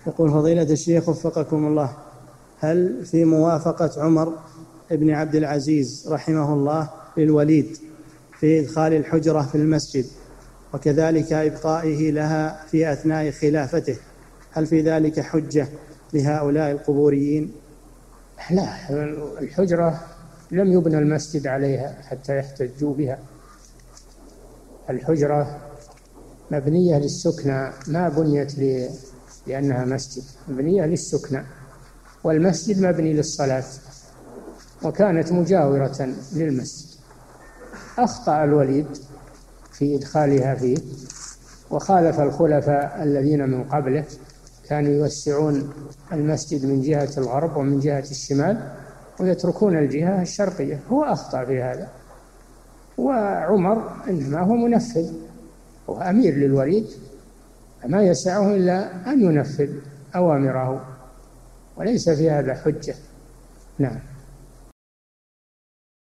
يقول فضيلة الشيخ وفقكم الله، هل في موافقة عمر بن عبد العزيز رحمه الله للوليد في إدخال الحجرة في المسجد وكذلك إبقائه لها في أثناء خلافته، هل في ذلك حجة لهؤلاء القبوريين؟ لا، الحجرة لم يبنى المسجد عليها حتى يحتجوا بها. الحجرة مبنية للسكنى، ما بنيت لأنها مسجد، مبنية للسكنى، والمسجد مبني للصلاة، وكانت مجاورة للمسجد. أخطأ الوليد في إدخالها فيه، وخالف الخلفاء الذين من قبله، كانوا يوسعون المسجد من جهة الغرب ومن جهة الشمال ويتركون الجهة الشرقية. هو أخطأ في هذا، وعمر إنما هو منفذ، هو أمير للوليد، ما يسعه إلا أن ينفذ أوامره، وليس في هذا حجة. نعم.